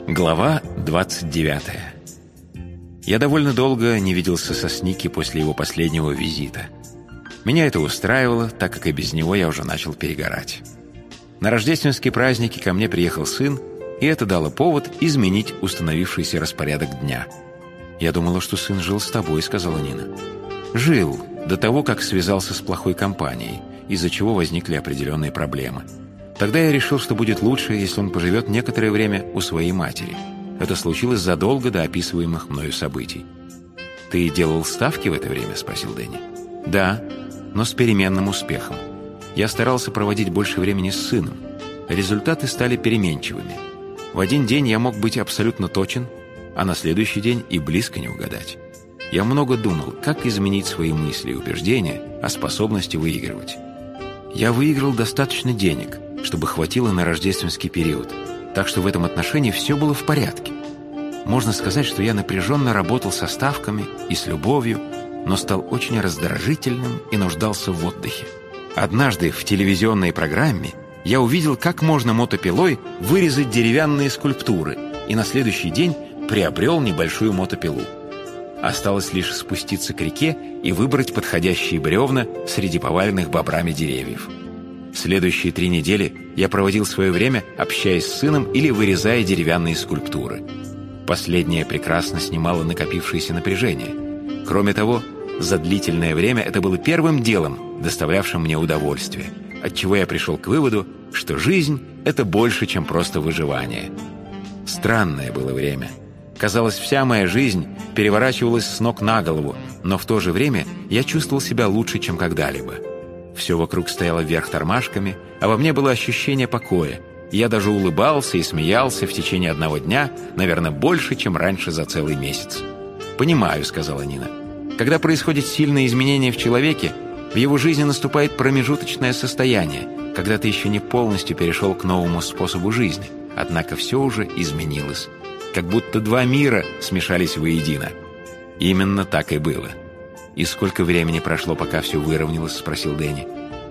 Глава 29. Я довольно долго не виделся со Сники после его последнего визита. Меня это устраивало, так как и без него я уже начал перегорать. На рождественские праздники ко мне приехал сын, и это дало повод изменить установившийся распорядок дня. «Я думала, что сын жил с тобой», — сказала Нина. «Жил, до того, как связался с плохой компанией, из-за чего возникли определенные проблемы. Тогда я решил, что будет лучше, если он поживет некоторое время у своей матери. Это случилось задолго до описываемых мною событий». «Ты делал ставки в это время?» — спросил Дэнни. «Да, но с переменным успехом. Я старался проводить больше времени с сыном. Результаты стали переменчивыми. В один день я мог быть абсолютно точен, а на следующий день и близко не угадать. Я много думал, как изменить свои мысли и убеждения о способности выигрывать. Я выиграл достаточно денег, чтобы хватило на рождественский период, так что в этом отношении все было в порядке. Можно сказать, что я напряженно работал со ставками и с любовью, но стал очень раздражительным и нуждался в отдыхе. Однажды в телевизионной программе я увидел, как можно мотопилой вырезать деревянные скульптуры, и на следующий день приобрел небольшую мотопилу. Осталось лишь спуститься к реке и выбрать подходящие бревна среди поваленных бобрами деревьев. Следующие 3 недели я проводил свое время, общаясь с сыном или вырезая деревянные скульптуры. Последнее прекрасно снимало накопившееся напряжение. Кроме того, за длительное время это было первым делом, доставлявшим мне удовольствие, отчего я пришел к выводу, что жизнь — это больше, чем просто выживание. Странное было время. Казалось, вся моя жизнь переворачивалась с ног на голову, но в то же время я чувствовал себя лучше, чем когда-либо. Все вокруг стояло вверх тормашками, а во мне было ощущение покоя. Я даже улыбался и смеялся в течение одного дня, наверное, больше, чем раньше за целый месяц. «Понимаю», — сказала Нина. «Когда происходит сильное изменение в человеке, в его жизни наступает промежуточное состояние, когда ты еще не полностью перешел к новому способу жизни, однако все уже изменилось. Как будто 2 мира смешались воедино». Именно так и было. «И сколько времени прошло, пока все выровнялось?» — спросил Дэнни.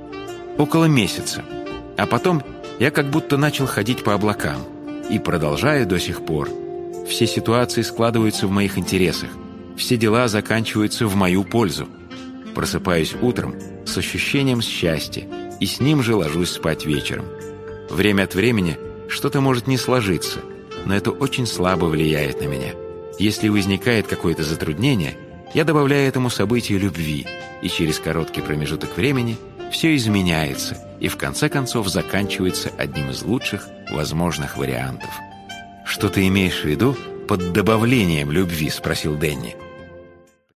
«Около месяца. А потом я как будто начал ходить по облакам. И продолжаю до сих пор. Все ситуации складываются в моих интересах. Все дела заканчиваются в мою пользу. Просыпаюсь утром с ощущением счастья, и с ним же ложусь спать вечером. Время от времени что-то может не сложиться, но это очень слабо влияет на меня. Если возникает какое-то затруднение, я добавляю этому событию любви, и через короткий промежуток времени все изменяется и в конце концов заканчивается одним из лучших возможных вариантов». «Что ты имеешь в виду под добавлением любви?» — спросил Дэнни.